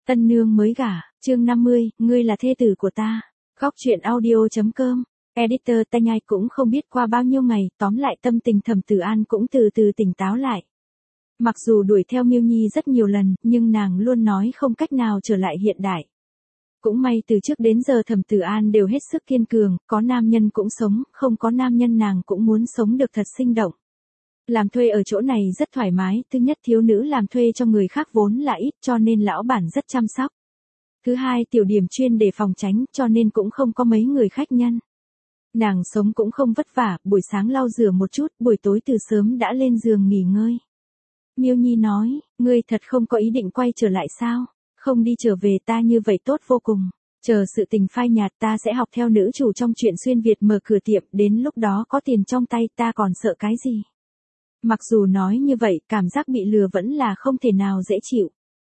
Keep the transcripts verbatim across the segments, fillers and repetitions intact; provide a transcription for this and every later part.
Tân nương mới gả, chương năm mươi, ngươi là thê tử của ta. Góc truyện audio.com. Editor tai nhai cũng không biết qua bao nhiêu ngày, tóm lại tâm tình Thẩm Tử An cũng từ từ tỉnh táo lại. Mặc dù đuổi theo Miêu Nhi rất nhiều lần, nhưng nàng luôn nói không cách nào trở lại hiện đại. Cũng may từ trước đến giờ Thẩm Tử An đều hết sức kiên cường, có nam nhân cũng sống, không có nam nhân nàng cũng muốn sống được thật sinh động. Làm thuê ở chỗ này rất thoải mái, thứ nhất thiếu nữ làm thuê cho người khác vốn là ít cho nên lão bản rất chăm sóc. Thứ hai tiểu điểm chuyên để phòng tránh cho nên cũng không có mấy người khách nhân. Nàng sống cũng không vất vả, buổi sáng lau rửa một chút, buổi tối từ sớm đã lên giường nghỉ ngơi. Miêu Nhi nói, ngươi thật không có ý định quay trở lại sao? Không đi trở về ta như vậy tốt vô cùng. Chờ sự tình phai nhạt ta sẽ học theo nữ chủ trong truyện xuyên Việt mở cửa tiệm, đến lúc đó có tiền trong tay ta còn sợ cái gì? Mặc dù nói như vậy, cảm giác bị lừa vẫn là không thể nào dễ chịu.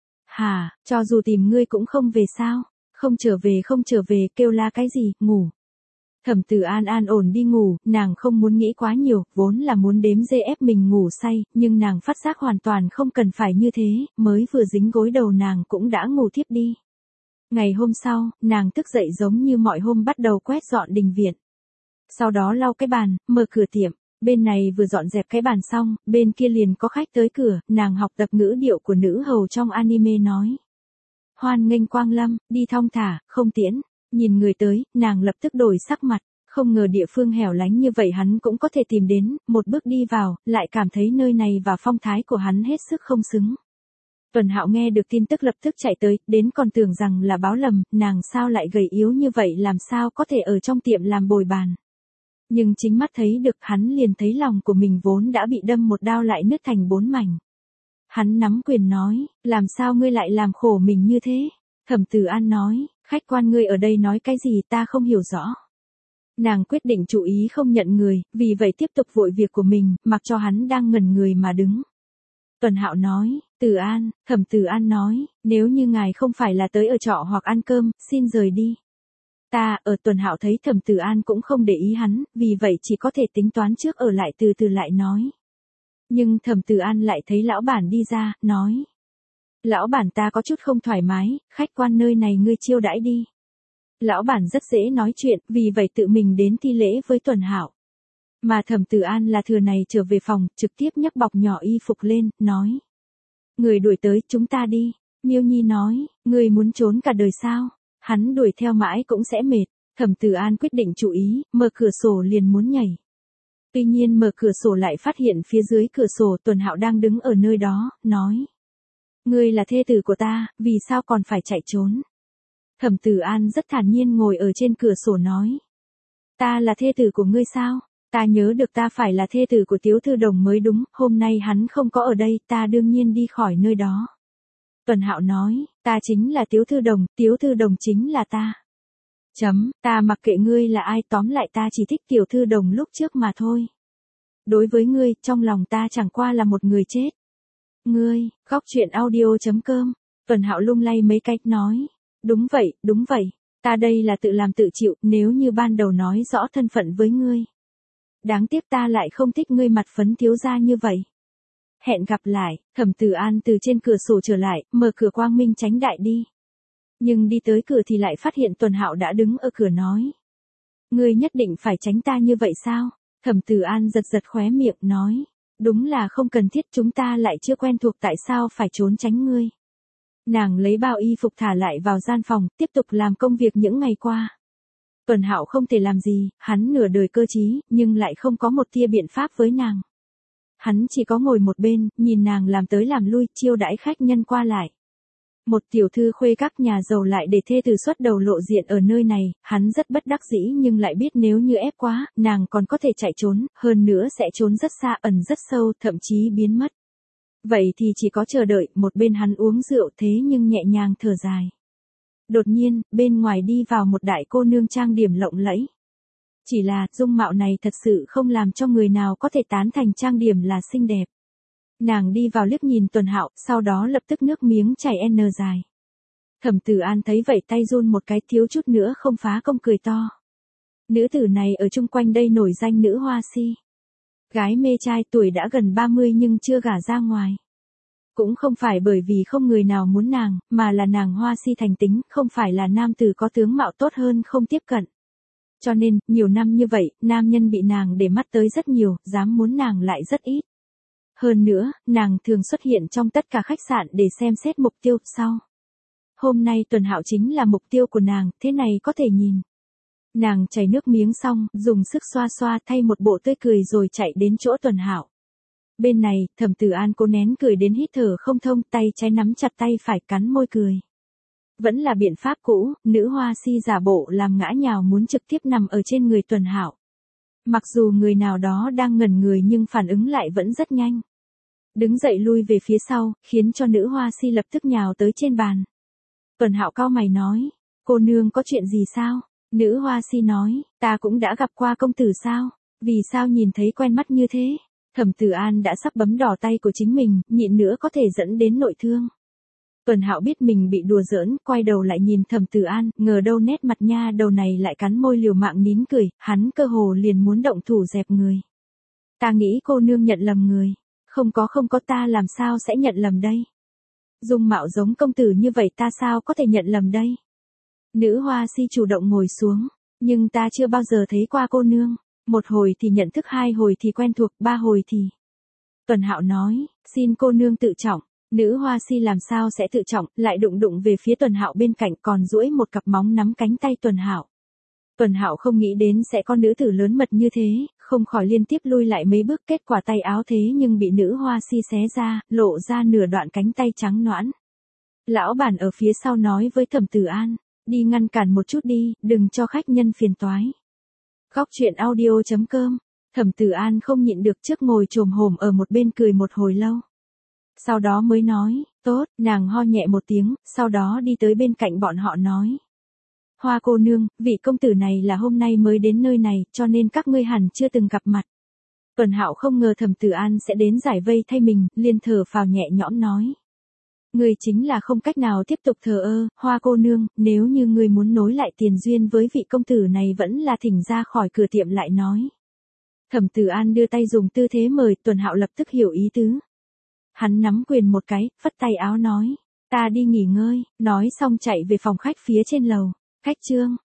Hà, cho dù tìm ngươi cũng không về sao? Không trở về không trở về, kêu la cái gì, ngủ. Thẩm Tử An an ổn đi ngủ, nàng không muốn nghĩ quá nhiều, vốn là muốn đếm dê ép mình ngủ say, nhưng nàng phát giác hoàn toàn không cần phải như thế, mới vừa dính gối đầu nàng cũng đã ngủ thiếp đi. Ngày hôm sau, nàng thức dậy giống như mọi hôm bắt đầu quét dọn đình viện. Sau đó lau cái bàn, mở cửa tiệm. Bên này vừa dọn dẹp cái bàn xong, bên kia liền có khách tới cửa, nàng học tập ngữ điệu của nữ hầu trong anime nói. Hoan nghênh quang lâm, đi thong thả, không tiễn. Nhìn người tới, nàng lập tức đổi sắc mặt, không ngờ địa phương hẻo lánh như vậy hắn cũng có thể tìm đến, một bước đi vào, lại cảm thấy nơi này và phong thái của hắn hết sức không xứng. Tuần Hạo nghe được tin tức lập tức chạy tới, đến còn tưởng rằng là báo lầm, nàng sao lại gầy yếu như vậy làm sao có thể ở trong tiệm làm bồi bàn. Nhưng chính mắt thấy được hắn liền thấy lòng của mình vốn đã bị đâm một đao lại nứt thành bốn mảnh. Hắn nắm quyền nói, làm sao ngươi lại làm khổ mình như thế? Thẩm Tử An nói, khách quan ngươi ở đây nói cái gì ta không hiểu rõ. Nàng quyết định chú ý không nhận người, vì vậy tiếp tục vội việc của mình, mặc cho hắn đang ngẩn người mà đứng. Tuần Hạo nói, Tử An, Thẩm Tử An nói, nếu như ngài không phải là tới ở trọ hoặc ăn cơm, xin rời đi. Ta, ở Tuần Hạo thấy Thẩm Tử An cũng không để ý hắn, vì vậy chỉ có thể tính toán trước ở lại từ từ lại nói. Nhưng Thẩm Tử An lại thấy lão bản đi ra, nói. Lão bản ta có chút không thoải mái, khách quan nơi này ngươi chiêu đãi đi. Lão bản rất dễ nói chuyện, vì vậy tự mình đến thi lễ với Tuần Hạo. Mà Thẩm Tử An là thừa này trở về phòng, trực tiếp nhấc bọc nhỏ y phục lên, nói. Người đuổi tới, chúng ta đi. Miêu Nhi nói, người muốn trốn cả đời sao? Hắn đuổi theo mãi cũng sẽ mệt. Thẩm Tử An quyết định chú ý, mở cửa sổ liền muốn nhảy. Tuy nhiên mở cửa sổ lại phát hiện phía dưới cửa sổ Tuần Hạo đang đứng ở nơi đó, nói. Ngươi là thê tử của ta, vì sao còn phải chạy trốn? Thẩm Tử An rất thản nhiên ngồi ở trên cửa sổ nói. Ta là thê tử của ngươi sao? Ta nhớ được ta phải là thê tử của Tiếu Thư Đồng mới đúng, hôm nay hắn không có ở đây, ta đương nhiên đi khỏi nơi đó. Tuần Hạo nói, ta chính là Tiếu Thư Đồng, Tiếu Thư Đồng chính là ta. Chấm, ta mặc kệ ngươi là ai, tóm lại ta chỉ thích Tiểu Thư Đồng lúc trước mà thôi. Đối với ngươi, trong lòng ta chẳng qua là một người chết. Ngươi, góc truyện audio.com. Tuần Hạo lung lay mấy cách nói. Đúng vậy, đúng vậy. Ta đây là tự làm tự chịu, nếu như ban đầu nói rõ thân phận với ngươi. Đáng tiếc ta lại không thích ngươi mặt phấn thiếu gia như vậy. Hẹn gặp lại, Thẩm Tử An từ trên cửa sổ trở lại, mở cửa quang minh tránh đại đi. Nhưng đi tới cửa thì lại phát hiện Tuần Hạo đã đứng ở cửa nói. Ngươi nhất định phải tránh ta như vậy sao? Thẩm Tử An giật giật khóe miệng nói. Đúng là không cần thiết, chúng ta lại chưa quen thuộc, tại sao phải trốn tránh ngươi. Nàng lấy bao y phục thả lại vào gian phòng, tiếp tục làm công việc những ngày qua. Tuần Hạo không thể làm gì, hắn nửa đời cơ trí, nhưng lại không có một tia biện pháp với nàng. Hắn chỉ có ngồi một bên, nhìn nàng làm tới làm lui, chiêu đãi khách nhân qua lại. Một tiểu thư khuê các nhà giàu lại để thê tử xuất đầu lộ diện ở nơi này, hắn rất bất đắc dĩ nhưng lại biết nếu như ép quá, nàng còn có thể chạy trốn, hơn nữa sẽ trốn rất xa, ẩn rất sâu, thậm chí biến mất. Vậy thì chỉ có chờ đợi, một bên hắn uống rượu thế nhưng nhẹ nhàng thở dài. Đột nhiên, bên ngoài đi vào một đại cô nương trang điểm lộng lẫy. Chỉ là, dung mạo này thật sự không làm cho người nào có thể tán thành trang điểm là xinh đẹp. Nàng đi vào liếc nhìn Tuần Hạo, sau đó lập tức nước miếng chảy n dài. Thẩm Tử An thấy vậy tay run một cái, thiếu chút nữa không phá công cười to. Nữ tử này ở chung quanh đây nổi danh nữ hoa si. Gái mê trai, tuổi đã gần ba mươi nhưng chưa gả ra ngoài. Cũng không phải bởi vì không người nào muốn nàng, mà là nàng Hoa Si thành tính, không phải là nam tử có tướng mạo tốt hơn không tiếp cận. Cho nên, nhiều năm như vậy, nam nhân bị nàng để mắt tới rất nhiều, dám muốn nàng lại rất ít. Hơn nữa, nàng thường xuất hiện trong tất cả khách sạn để xem xét mục tiêu, sau. Hôm nay Tuần Hạo chính là mục tiêu của nàng, thế này có thể nhìn. Nàng chảy nước miếng xong, dùng sức xoa xoa thay một bộ tươi cười rồi chạy đến chỗ Tuần Hạo. Bên này, Thẩm Tử An cố nén cười đến hít thở không thông, tay trái nắm chặt tay phải cắn môi cười. Vẫn là biện pháp cũ, nữ Hoa Si giả bộ làm ngã nhào muốn trực tiếp nằm ở trên người Tuần Hạo. Mặc dù người nào đó đang ngẩn người nhưng phản ứng lại vẫn rất nhanh. Đứng dậy lui về phía sau, khiến cho nữ Hoa Si lập tức nhào tới trên bàn. Tuần Hạo cau mày nói, cô nương có chuyện gì sao? Nữ Hoa Si nói, ta cũng đã gặp qua công tử sao? Vì sao nhìn thấy quen mắt như thế? Thẩm Tử An đã sắp bấm đỏ tay của chính mình, nhịn nữa có thể dẫn đến nội thương. Tuần Hạo biết mình bị đùa giỡn, quay đầu lại nhìn Thẩm Tử An, ngờ đâu nét mặt nha đầu này lại cắn môi liều mạng nín cười, hắn cơ hồ liền muốn động thủ dẹp người. Ta nghĩ cô nương nhận lầm người. Không có không có, ta làm sao sẽ nhận lầm đây? Dung mạo giống công tử như vậy ta sao có thể nhận lầm đây? Nữ Hoa Si chủ động ngồi xuống, nhưng ta chưa bao giờ thấy qua cô nương. Một hồi thì nhận thức, hai hồi thì quen thuộc, ba hồi thì... Tuần Hạo nói, xin cô nương tự trọng. Nữ Hoa Si làm sao sẽ tự trọng, lại đụng đụng về phía Tuần Hạo bên cạnh, còn duỗi một cặp móng nắm cánh tay Tuần Hạo. Tuần Hạo không nghĩ đến sẽ có nữ tử lớn mật như thế, không khỏi liên tiếp lui lại mấy bước, kết quả tay áo thế nhưng bị nữ Hoa Si xé ra, lộ ra nửa đoạn cánh tay trắng nõn. Lão bản ở phía sau nói với Thẩm Tử An, đi ngăn cản một chút đi, đừng cho khách nhân phiền toái. Góc truyện audio chấm com. Thẩm Tử An không nhịn được, trước ngồi chồm hổm ở một bên cười một hồi lâu. Sau đó mới nói, tốt, nàng ho nhẹ một tiếng, sau đó đi tới bên cạnh bọn họ nói. Hoa cô nương, vị công tử này là hôm nay mới đến nơi này, cho nên các ngươi hẳn chưa từng gặp mặt. Tuần Hạo không ngờ Thẩm Tử An sẽ đến giải vây thay mình, liền thở phào nhẹ nhõm nói. Người chính là không cách nào tiếp tục thờ ơ, Hoa cô nương, nếu như người muốn nối lại tiền duyên với vị công tử này vẫn là thỉnh ra khỏi cửa tiệm lại nói. Thẩm Tử An đưa tay dùng tư thế mời, Tuần Hạo lập tức hiểu ý tứ. Hắn nắm quyền một cái, phất tay áo nói, ta đi nghỉ ngơi, nói xong chạy về phòng khách phía trên lầu. Khách trương,